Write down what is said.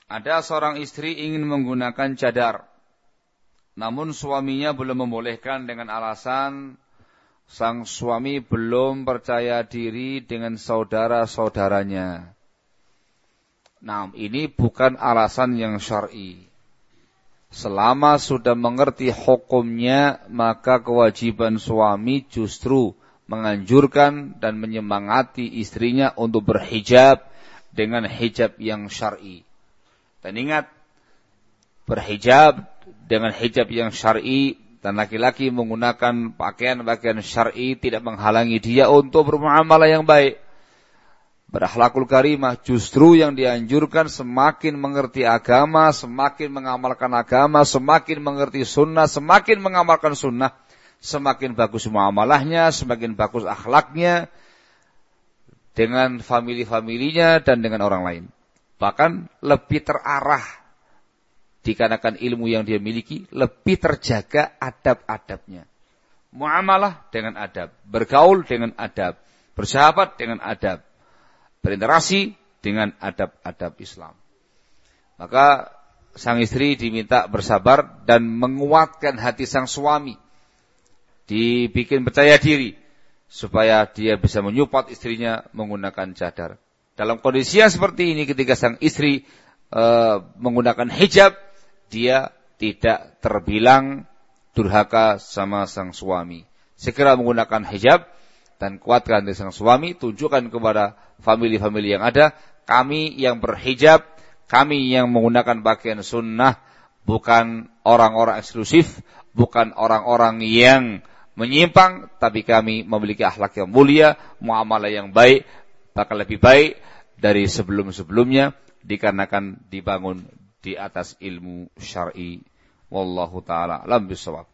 Ada seorang istri ingin menggunakan cadar, namun suaminya belum membolehkan dengan alasan sang suami belum percaya diri dengan saudara-saudaranya. Nah, ini bukan alasan yang syar'i. Selama sudah mengerti hukumnya, maka kewajiban suami justru menganjurkan dan menyemangati istrinya untuk berhijab dengan hijab yang syar'i. Dan ingat, berhijab dengan hijab yang syar'i dan laki-laki menggunakan pakaian-pakaian syar'i tidak menghalangi dia untuk bermuamalah yang baik. Berakhlakul karimah justru yang dianjurkan semakin mengerti agama, semakin mengamalkan agama, semakin mengerti sunnah, semakin mengamalkan sunnah, semakin bagus muamalahnya, semakin bagus akhlaknya dengan famili-familinya dan dengan orang lain. Bahkan lebih terarah dikarenakan ilmu yang dia miliki, lebih terjaga adab-adabnya. Muamalah dengan adab, bergaul dengan adab, bersahabat dengan adab, berinteraksi dengan adab-adab Islam. Maka sang istri diminta bersabar dan menguatkan hati sang suami. Dibikin percaya diri supaya dia bisa menyupport istrinya menggunakan cadar. Dalam kondisi yang seperti ini, ketika sang istri menggunakan hijab, dia tidak terbilang durhaka sama sang suami. Segera menggunakan hijab dan kuatkan dari sang suami, tunjukkan kepada famili-famili yang ada, kami yang berhijab, kami yang menggunakan pakaian sunnah, bukan orang-orang eksklusif, bukan orang-orang yang menyimpang, tapi kami memiliki akhlak yang mulia, muamalah yang baik, bahkan lebih baik dari sebelum-sebelumnya, dikarenakan dibangun di atas ilmu syar'i. Wallahu ta'ala alam bisawab.